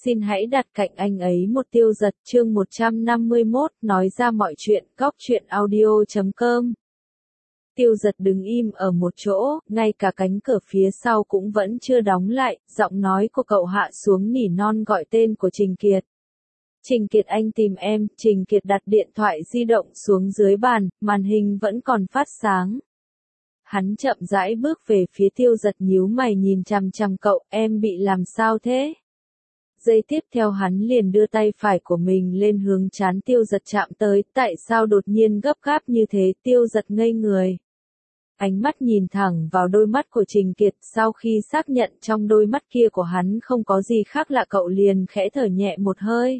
xin hãy đặt cạnh anh ấy một Tiêu Dật chương 151 nói ra mọi chuyện góc truyện audio.com. Tiêu Dật đứng im ở một chỗ, ngay cả cánh cửa phía sau cũng vẫn chưa đóng lại, giọng nói của cậu hạ xuống nỉ non gọi tên của Trình Kiệt. Trình Kiệt anh tìm em, Trình Kiệt đặt điện thoại di động xuống dưới bàn, màn hình vẫn còn phát sáng. Hắn chậm rãi bước về phía Tiêu Dật nhíu mày nhìn chằm chằm cậu, em bị làm sao thế? Giây tiếp theo hắn liền đưa tay phải của mình lên hướng trán Tiêu Dật chạm tới, tại sao đột nhiên gấp gáp như thế? Tiêu Dật ngây người. Ánh mắt nhìn thẳng vào đôi mắt của Trình Kiệt, sau khi xác nhận trong đôi mắt kia của hắn không có gì khác lạ cậu liền khẽ thở nhẹ một hơi.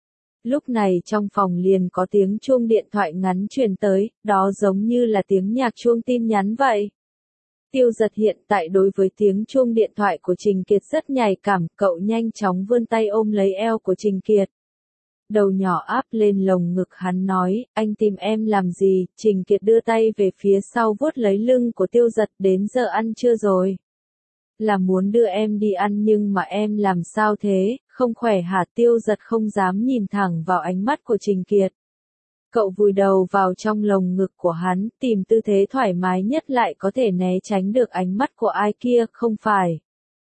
Lúc này trong phòng liền có tiếng chuông điện thoại ngắn truyền tới, đó giống như là tiếng nhạc chuông tin nhắn vậy. Tiêu Dật hiện tại đối với tiếng chuông điện thoại của Trình Kiệt rất nhạy cảm, cậu nhanh chóng vươn tay ôm lấy eo của Trình Kiệt. Đầu nhỏ áp lên lồng ngực hắn nói, anh tìm em làm gì? Trình Kiệt đưa tay về phía sau vuốt lấy lưng của Tiêu Dật, đến giờ ăn trưa rồi. Là muốn đưa em đi ăn nhưng mà em làm sao thế, không khỏe hả? Tiêu Dật không dám nhìn thẳng vào ánh mắt của Trình Kiệt. Cậu vùi đầu vào trong lồng ngực của hắn, tìm tư thế thoải mái nhất lại có thể né tránh được ánh mắt của ai kia, không phải.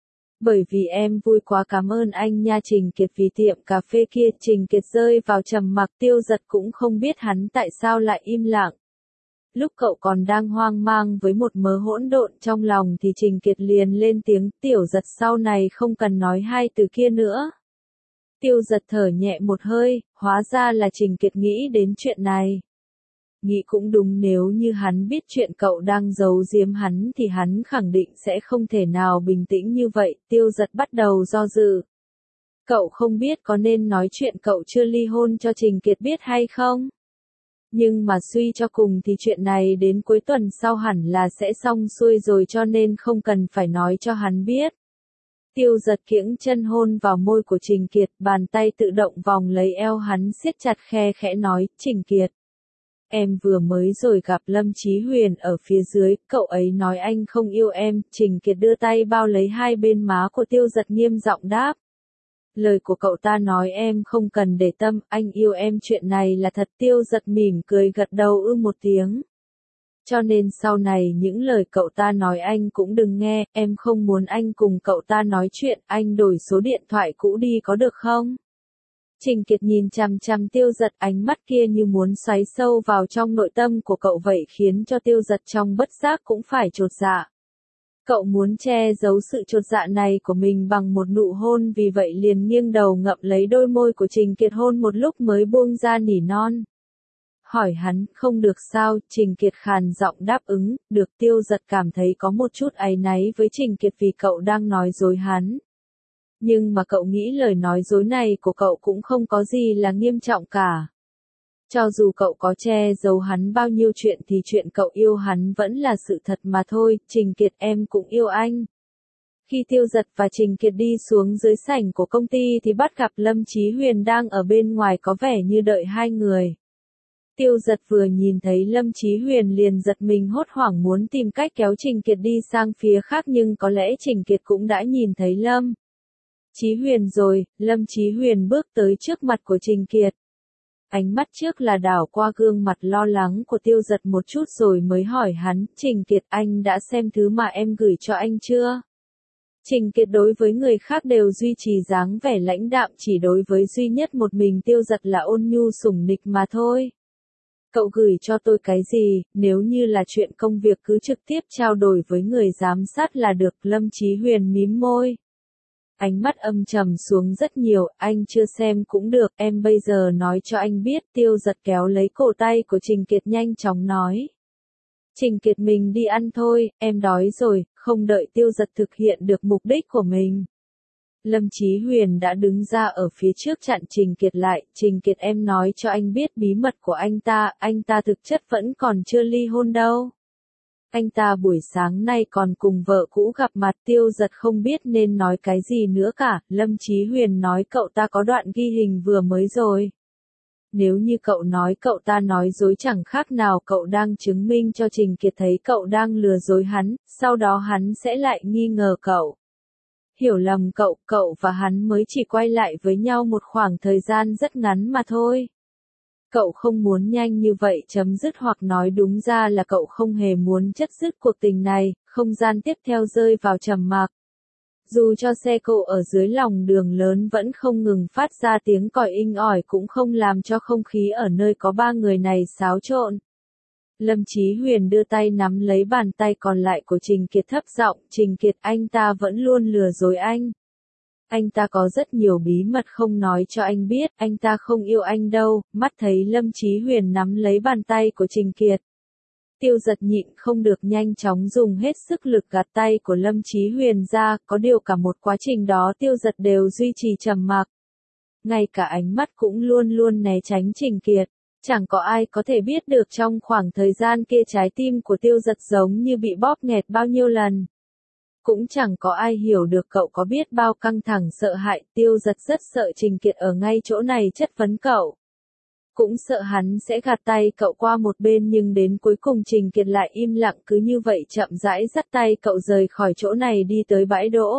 Bởi vì em vui quá, cảm ơn anh nha. Trình Kiệt vì tiệm cà phê kia. Trình Kiệt rơi vào trầm mặc, Tiêu Dật cũng không biết hắn tại sao lại im lặng. Lúc cậu còn đang hoang mang với một mớ hỗn độn trong lòng thì Trình Kiệt liền lên tiếng, Tiểu Dật sau này không cần nói hai từ kia nữa. Tiêu Dật thở nhẹ một hơi, hóa ra là Trình Kiệt nghĩ đến chuyện này. Nghĩ cũng đúng, nếu như hắn biết chuyện cậu đang giấu giếm hắn thì hắn khẳng định sẽ không thể nào bình tĩnh như vậy. Tiêu Dật bắt đầu do dự. Cậu không biết có nên nói chuyện cậu chưa ly hôn cho Trình Kiệt biết hay không? Nhưng mà suy cho cùng thì chuyện này đến cuối tuần sau hẳn là sẽ xong xuôi rồi, cho nên không cần phải nói cho hắn biết. Tiêu Dật kiễng chân hôn vào môi của Trình Kiệt, bàn tay tự động vòng lấy eo hắn siết chặt, khe khẽ nói, Trình Kiệt. Em vừa mới rồi gặp Lâm Chí Huyền ở phía dưới, cậu ấy nói anh không yêu em. Trình Kiệt đưa tay bao lấy hai bên má của Tiêu Dật nghiêm giọng đáp. Lời của cậu ta nói em không cần để tâm, anh yêu em chuyện này là thật. Tiêu Dật mỉm cười gật đầu một tiếng. Cho nên sau này những lời cậu ta nói anh cũng đừng nghe, em không muốn anh cùng cậu ta nói chuyện, anh đổi số điện thoại cũ đi có được không? Trình Kiệt nhìn chằm chằm Tiêu Dật, ánh mắt kia như muốn xoáy sâu vào trong nội tâm của cậu vậy, khiến cho Tiêu Dật trong bất giác cũng phải chột dạ. Cậu muốn che giấu sự chột dạ này của mình bằng một nụ hôn, vì vậy liền nghiêng đầu ngậm lấy đôi môi của Trình Kiệt hôn một lúc mới buông ra nỉ non. Hỏi hắn, không được sao? Trình Kiệt khàn giọng đáp ứng, được. Tiêu Dật cảm thấy có một chút áy náy với Trình Kiệt vì cậu đang nói dối hắn. Nhưng mà cậu nghĩ lời nói dối này của cậu cũng không có gì là nghiêm trọng cả. Cho dù cậu có che giấu hắn bao nhiêu chuyện thì chuyện cậu yêu hắn vẫn là sự thật mà thôi. Trình Kiệt, em cũng yêu anh. Khi Tiêu Dật và Trình Kiệt đi xuống dưới sảnh của công ty thì bắt gặp Lâm Chí Huyền đang ở bên ngoài, có vẻ như đợi hai người. Tiêu Dật vừa nhìn thấy Lâm Chí Huyền liền giật mình, hốt hoảng muốn tìm cách kéo Trình Kiệt đi sang phía khác, nhưng có lẽ Trình Kiệt cũng đã nhìn thấy Lâm Chí Huyền rồi. Lâm Chí Huyền bước tới trước mặt của Trình Kiệt. Ánh mắt trước là đảo qua gương mặt lo lắng của Tiêu Dật một chút rồi mới hỏi hắn, Trình Kiệt, anh đã xem thứ mà em gửi cho anh chưa? Trình Kiệt đối với người khác đều duy trì dáng vẻ lãnh đạm, chỉ đối với duy nhất một mình Tiêu Dật là ôn nhu sủng nịch mà thôi. Cậu gửi cho tôi cái gì? Nếu như là chuyện công việc cứ trực tiếp trao đổi với người giám sát là được. Lâm Chí Huyền mím môi. Ánh mắt âm trầm xuống rất nhiều, anh chưa xem cũng được, em bây giờ nói cho anh biết. Tiêu Dật kéo lấy cổ tay của Trình Kiệt nhanh chóng nói. Trình Kiệt, mình đi ăn thôi, em đói rồi. Không đợi Tiêu Dật thực hiện được mục đích của mình, Lâm Chí Huyền đã đứng ra ở phía trước chặn Trình Kiệt lại. Trình Kiệt, em nói cho anh biết bí mật của anh ta thực chất vẫn còn chưa ly hôn đâu. Anh ta buổi sáng nay còn cùng vợ cũ gặp mặt. Tiêu Dật không biết nên nói cái gì nữa cả. Lâm Chí Huyền nói cậu ta có đoạn ghi hình vừa mới rồi. Nếu như cậu nói cậu ta nói dối, chẳng khác nào cậu đang chứng minh cho Trình Kiệt thấy cậu đang lừa dối hắn, sau đó hắn sẽ lại nghi ngờ cậu. Hiểu lầm cậu và hắn mới chỉ quay lại với nhau một khoảng thời gian rất ngắn mà thôi. Cậu không muốn nhanh như vậy chấm dứt, hoặc nói đúng ra là cậu không hề muốn chấm dứt cuộc tình này. Không gian tiếp theo rơi vào trầm mặc. Dù cho xe cộ ở dưới lòng đường lớn vẫn không ngừng phát ra tiếng còi inh ỏi, cũng không làm cho không khí ở nơi có ba người này xáo trộn. Lâm Chí Huyền đưa tay nắm lấy bàn tay còn lại của Trình Kiệt, thấp giọng, Trình Kiệt, anh ta vẫn luôn lừa dối anh. Anh ta có rất nhiều bí mật không nói cho anh biết, anh ta không yêu anh đâu. Mắt thấy Lâm Chí Huyền nắm lấy bàn tay của Trình Kiệt, Tiêu Dật nhịn không được nhanh chóng dùng hết sức lực gạt tay của Lâm Chí Huyền ra, có điều cả một quá trình đó Tiêu Dật đều duy trì trầm mặc. Ngay cả ánh mắt cũng luôn luôn né tránh Trình Kiệt. Chẳng có ai có thể biết được trong khoảng thời gian kia trái tim của Tiêu Dật giống như bị bóp nghẹt bao nhiêu lần. Cũng chẳng có ai hiểu được cậu có biết bao căng thẳng sợ hãi. Tiêu Dật rất sợ Trình Kiệt ở ngay chỗ này chất vấn cậu. Cũng sợ hắn sẽ gạt tay cậu qua một bên, nhưng đến cuối cùng Trình Kiệt lại im lặng, cứ như vậy chậm rãi dắt tay cậu rời khỏi chỗ này đi tới bãi đỗ.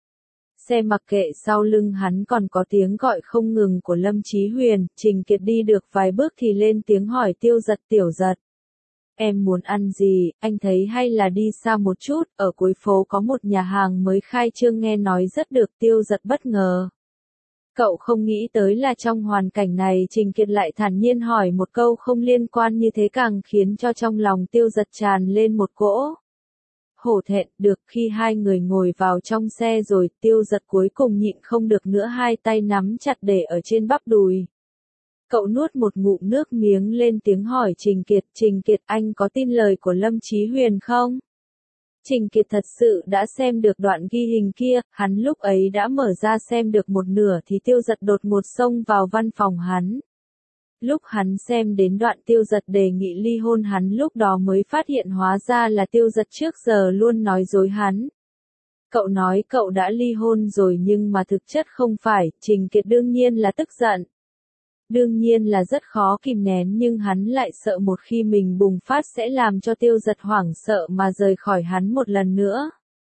Xe mặc kệ sau lưng hắn còn có tiếng gọi không ngừng của Lâm Chí Huyền. Trình Kiệt đi được vài bước thì lên tiếng hỏi Tiêu Dật, Tiểu Dật, em muốn ăn gì, anh thấy hay là đi xa một chút, ở cuối phố có một nhà hàng mới khai trương nghe nói rất được. Tiêu Dật bất ngờ. Cậu không nghĩ tới là trong hoàn cảnh này Trình Kiệt lại thản nhiên hỏi một câu không liên quan như thế, càng khiến cho trong lòng Tiêu Dật tràn lên một cỗ hổ thẹn. Được, khi hai người ngồi vào trong xe rồi, Tiêu Dật cuối cùng nhịn không được nữa, hai tay nắm chặt để ở trên bắp đùi. Cậu nuốt một ngụm nước miếng lên tiếng hỏi Trình Kiệt, anh có tin lời của Lâm Chí Huyền không? Trình Kiệt thật sự đã xem được đoạn ghi hình kia, hắn lúc ấy đã mở ra xem được một nửa thì Tiêu Dật đột ngột xông vào văn phòng hắn. Lúc hắn xem đến đoạn Tiêu Dật đề nghị ly hôn, hắn lúc đó mới phát hiện hóa ra là Tiêu Dật trước giờ luôn nói dối hắn. Cậu nói cậu đã ly hôn rồi nhưng mà thực chất không phải. Trình Kiệt đương nhiên là tức giận. Đương nhiên là rất khó kìm nén, nhưng hắn lại sợ một khi mình bùng phát sẽ làm cho Tiêu Dật hoảng sợ mà rời khỏi hắn một lần nữa.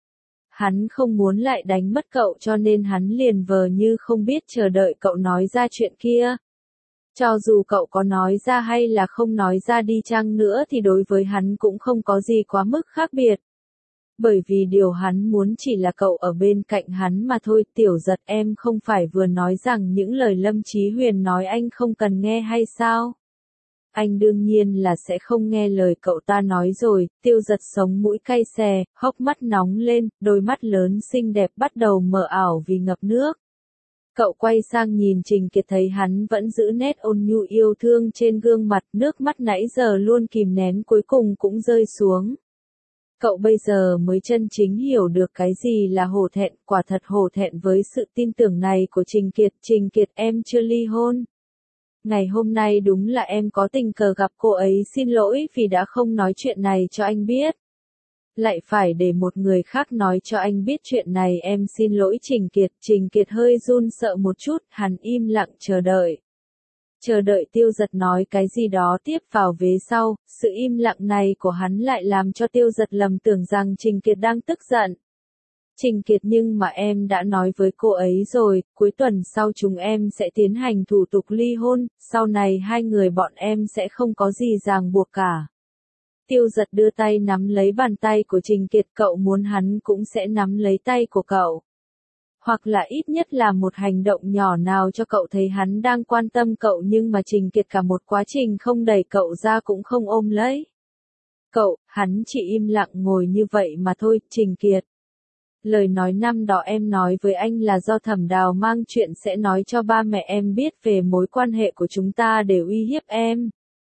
Hắn không muốn lại đánh mất cậu cho nên hắn liền vờ như không biết, chờ đợi cậu nói ra chuyện kia. Cho dù cậu có nói ra hay là không nói ra đi chăng nữa thì đối với hắn cũng không có gì quá mức khác biệt. Bởi vì điều hắn muốn chỉ là cậu ở bên cạnh hắn mà thôi. Tiểu Dật, em không phải vừa nói rằng những lời Lâm Chí Huyền nói anh không cần nghe hay sao? Anh đương nhiên là sẽ không nghe lời cậu ta nói rồi. Tiêu Dật sống mũi cay xè, hốc mắt nóng lên, đôi mắt lớn xinh đẹp bắt đầu mờ ảo vì ngập nước. Cậu quay sang nhìn Trình Kiệt, thấy hắn vẫn giữ nét ôn nhu yêu thương trên gương mặt, nước mắt nãy giờ luôn kìm nén cuối cùng cũng rơi xuống. Cậu bây giờ mới chân chính hiểu được cái gì là hổ thẹn, quả thật hổ thẹn với sự tin tưởng này của Trình Kiệt. Trình Kiệt, em chưa ly hôn. Ngày hôm nay đúng là em có tình cờ gặp cô ấy, xin lỗi vì đã không nói chuyện này cho anh biết. Lại phải để một người khác nói cho anh biết chuyện này, em xin lỗi Trình Kiệt. Trình Kiệt hơi run sợ một chút, hắn im lặng chờ đợi. Chờ đợi Tiêu Dật nói cái gì đó tiếp vào vế sau. Sự im lặng này của hắn lại làm cho Tiêu Dật lầm tưởng rằng Trình Kiệt đang tức giận. Trình Kiệt, nhưng mà em đã nói với cô ấy rồi, cuối tuần sau chúng em sẽ tiến hành thủ tục ly hôn, sau này hai người bọn em sẽ không có gì ràng buộc cả. Tiêu Dật đưa tay nắm lấy bàn tay của Trình Kiệt, cậu muốn hắn cũng sẽ nắm lấy tay của cậu. Hoặc là ít nhất là một hành động nhỏ nào cho cậu thấy hắn đang quan tâm cậu, nhưng mà Trình Kiệt cả một quá trình không đẩy cậu ra cũng không ôm lấy cậu, hắn chỉ im lặng ngồi như vậy mà thôi. Trình Kiệt, lời nói năm đó em nói với anh là do Thẩm Đào mang chuyện sẽ nói cho ba mẹ em biết về mối quan hệ của chúng ta để uy hiếp em.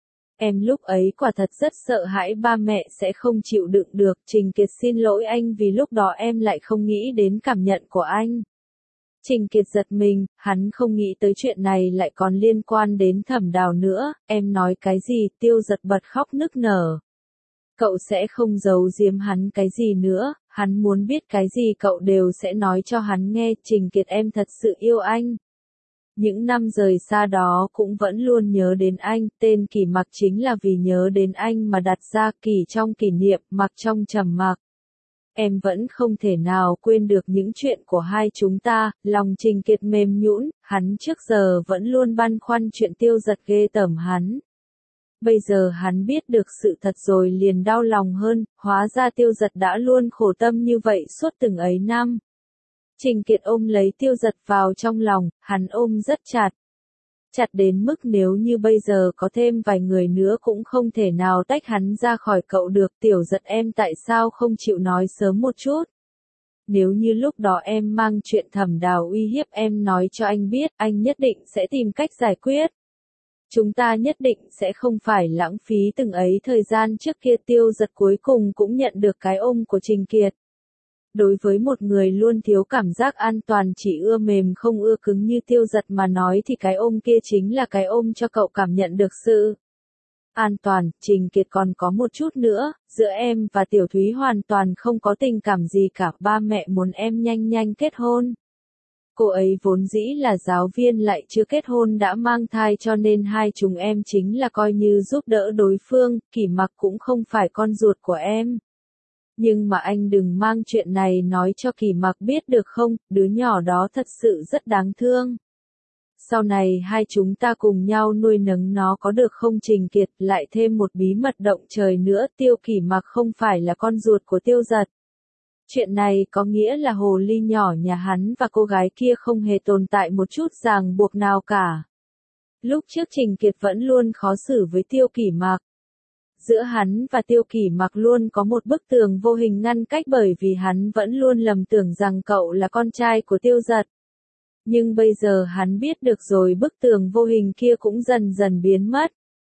Em lúc ấy quả thật rất sợ hãi ba mẹ sẽ không chịu đựng được. Trình Kiệt, xin lỗi anh vì lúc đó em lại không nghĩ đến cảm nhận của anh. Trình Kiệt giật mình, hắn không nghĩ tới chuyện này lại còn liên quan đến Thẩm Đào nữa. Em nói cái gì? Tiêu Dật bật khóc nức nở. Cậu sẽ không giấu giếm hắn cái gì nữa, hắn muốn biết cái gì cậu đều sẽ nói cho hắn nghe. Trình Kiệt, em thật sự yêu anh. Những năm rời xa đó cũng vẫn luôn nhớ đến anh, tên Kỳ Mặc chính là vì nhớ đến anh mà đặt ra, Kỳ trong kỷ niệm, Mặc trong trầm mặc. Em vẫn không thể nào quên được những chuyện của hai chúng ta, lòng Trình Kiệt mềm nhũn, hắn trước giờ vẫn luôn băn khoăn chuyện Tiêu Dật ghê tởm hắn. Bây giờ hắn biết được sự thật rồi liền đau lòng hơn, hóa ra Tiêu Dật đã luôn khổ tâm như vậy suốt từng ấy năm. Trình Kiệt ôm lấy Tiêu Dật vào trong lòng, hắn ôm rất chặt. Chặt đến mức nếu như bây giờ có thêm vài người nữa cũng không thể nào tách hắn ra khỏi cậu được. Tiểu Dật em tại sao không chịu nói sớm một chút? Nếu như lúc đó em mang chuyện Thẩm Đào uy hiếp em nói cho anh biết, anh nhất định sẽ tìm cách giải quyết. Chúng ta nhất định sẽ không phải lãng phí từng ấy thời gian trước kia. Tiêu Dật cuối cùng cũng nhận được cái ôm của Trình Kiệt. Đối với một người luôn thiếu cảm giác an toàn chỉ ưa mềm không ưa cứng như Tiêu Dật mà nói thì cái ôm kia chính là cái ôm cho cậu cảm nhận được sự an toàn. Trình Kiệt còn có một chút nữa, giữa em và Tiểu Thúy hoàn toàn không có tình cảm gì cả, ba mẹ muốn em nhanh nhanh kết hôn. Cô ấy vốn dĩ là giáo viên lại chưa kết hôn đã mang thai cho nên hai chúng em chính là coi như giúp đỡ đối phương, Kỷ Mặc cũng không phải con ruột của em. Nhưng mà anh đừng mang chuyện này nói cho Kỷ Mặc biết được không, đứa nhỏ đó thật sự rất đáng thương. Sau này hai chúng ta cùng nhau nuôi nấng nó có được không? Trình Kiệt lại thêm một bí mật động trời nữa, Tiêu Kỷ Mặc không phải là con ruột của Tiêu Dật. Chuyện này có nghĩa là hồ ly nhỏ nhà hắn và cô gái kia không hề tồn tại một chút ràng buộc nào cả. Lúc trước Trình Kiệt vẫn luôn khó xử với Tiêu Kỷ Mặc. Giữa hắn và Tiêu Kỷ Mặc luôn có một bức tường vô hình ngăn cách bởi vì hắn vẫn luôn lầm tưởng rằng cậu là con trai của Tiêu Dật. Nhưng bây giờ hắn biết được rồi, bức tường vô hình kia cũng dần dần biến mất.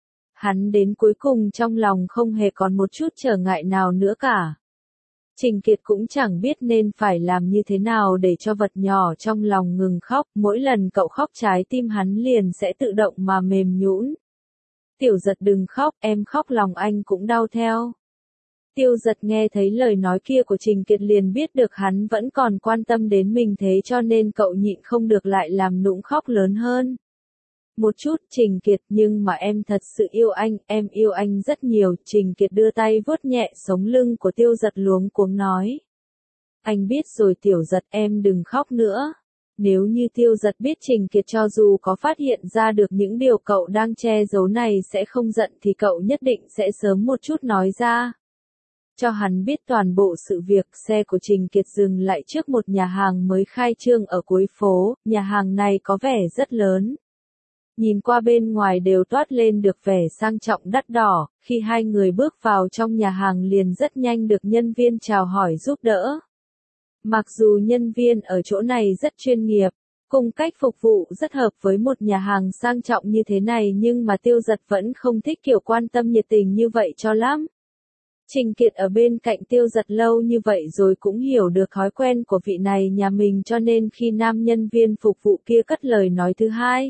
Hắn đến cuối cùng trong lòng không hề còn một chút trở ngại nào nữa cả. Trình Kiệt cũng chẳng biết nên phải làm như thế nào để cho vật nhỏ trong lòng ngừng khóc, mỗi lần cậu khóc trái tim hắn liền sẽ tự động mà mềm nhũn. Tiểu Dật đừng khóc, em khóc lòng anh cũng đau theo. Tiêu Dật nghe thấy lời nói kia của Trình Kiệt liền biết được hắn vẫn còn quan tâm đến mình, thế cho nên cậu nhịn không được lại làm nũng khóc lớn hơn. Một chút, Trình Kiệt, nhưng mà em thật sự yêu anh, em yêu anh rất nhiều. Trình Kiệt đưa tay vuốt nhẹ sống lưng của Tiêu Dật luống cuống nói. Anh biết rồi Tiểu Dật, em đừng khóc nữa. Nếu như Tiêu Dật biết Trình Kiệt cho dù có phát hiện ra được những điều cậu đang che giấu này sẽ không giận thì cậu nhất định sẽ sớm một chút nói ra. Cho hắn biết toàn bộ sự việc. Xe của Trình Kiệt dừng lại trước một nhà hàng mới khai trương ở cuối phố, nhà hàng này có vẻ rất lớn. Nhìn qua bên ngoài đều toát lên được vẻ sang trọng đắt đỏ, khi hai người bước vào trong nhà hàng liền rất nhanh được nhân viên chào hỏi giúp đỡ. Mặc dù nhân viên ở chỗ này rất chuyên nghiệp, cùng cách phục vụ rất hợp với một nhà hàng sang trọng như thế này nhưng mà Tiêu Dật vẫn không thích kiểu quan tâm nhiệt tình như vậy cho lắm. Trình Kiệt ở bên cạnh Tiêu Dật lâu như vậy rồi cũng hiểu được thói quen của vị này nhà mình cho nên khi nam nhân viên phục vụ kia cất lời nói thứ hai.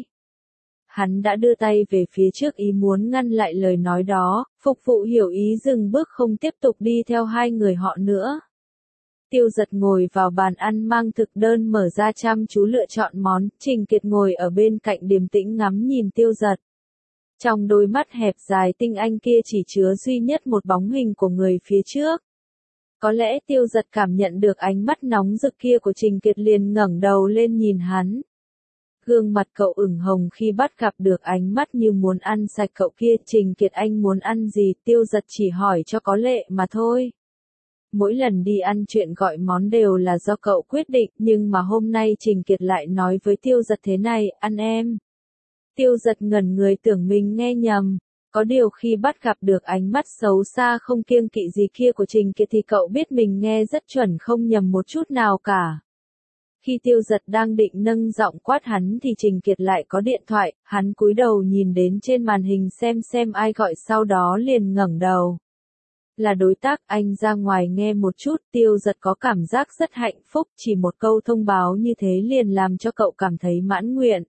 Hắn đã đưa tay về phía trước ý muốn ngăn lại lời nói đó, phục vụ hiểu ý dừng bước không tiếp tục đi theo hai người họ nữa. Tiêu Dật ngồi vào bàn ăn mang thực đơn mở ra chăm chú lựa chọn món, Trình Kiệt ngồi ở bên cạnh điềm tĩnh ngắm nhìn Tiêu Dật. Trong đôi mắt hẹp dài tinh anh kia chỉ chứa duy nhất một bóng hình của người phía trước. Có lẽ Tiêu Dật cảm nhận được ánh mắt nóng rực kia của Trình Kiệt liền ngẩng đầu lên nhìn hắn. Gương mặt cậu ửng hồng khi bắt gặp được ánh mắt như muốn ăn sạch cậu kia. Trình Kiệt anh muốn ăn gì? Tiêu Dật chỉ hỏi cho có lệ mà thôi. Mỗi lần đi ăn chuyện gọi món đều là do cậu quyết định, nhưng mà hôm nay Trình Kiệt lại nói với Tiêu Dật thế này, ăn em. Tiêu Dật ngẩn người tưởng mình nghe nhầm. Có điều khi bắt gặp được ánh mắt xấu xa không kiêng kỵ gì kia của Trình Kiệt thì cậu biết mình nghe rất chuẩn không nhầm một chút nào cả. Khi Tiêu Dật đang định nâng giọng quát hắn thì Trình Kiệt lại có điện thoại, hắn cúi đầu nhìn đến trên màn hình xem ai gọi sau đó liền ngẩng đầu. Là đối tác, anh ra ngoài nghe một chút. Tiêu Dật có cảm giác rất hạnh phúc, chỉ một câu thông báo như thế liền làm cho cậu cảm thấy mãn nguyện.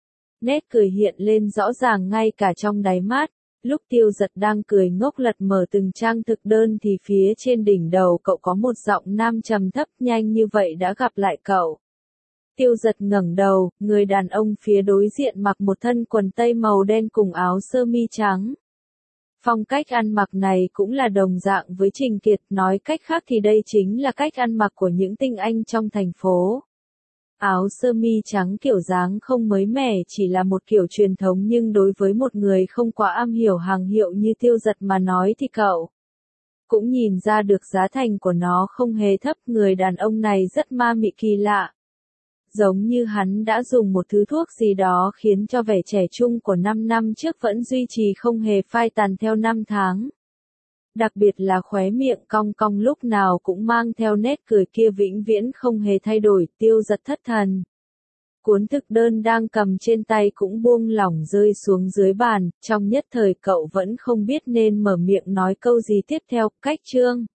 Nét cười hiện lên rõ ràng ngay cả trong đáy mắt. Lúc Tiêu Dật đang cười ngốc lật mở từng trang thực đơn thì phía trên đỉnh đầu cậu có một giọng nam trầm thấp, nhanh như vậy đã gặp lại cậu. Tiêu Dật ngẩng đầu, người đàn ông phía đối diện mặc một thân quần tây màu đen cùng áo sơ mi trắng. Phong cách ăn mặc này cũng là đồng dạng với Trình Kiệt, nói cách khác thì đây chính là cách ăn mặc của những tinh anh trong thành phố. Áo sơ mi trắng kiểu dáng không mới mẻ, chỉ là một kiểu truyền thống, nhưng đối với một người không quá am hiểu hàng hiệu như Tiêu Dật mà nói thì cậu cũng nhìn ra được giá thành của nó không hề thấp. Người đàn ông này rất ma mị kỳ lạ. Giống như hắn đã dùng một thứ thuốc gì đó khiến cho vẻ trẻ trung của 5 năm trước vẫn duy trì không hề phai tàn theo năm tháng. Đặc biệt là khóe miệng cong cong lúc nào cũng mang theo nét cười kia vĩnh viễn không hề thay đổi. Tiêu Dật thất thần. Cuốn thực đơn đang cầm trên tay cũng buông lỏng rơi xuống dưới bàn, trong nhất thời cậu vẫn không biết nên mở miệng nói câu gì tiếp theo. Cách chương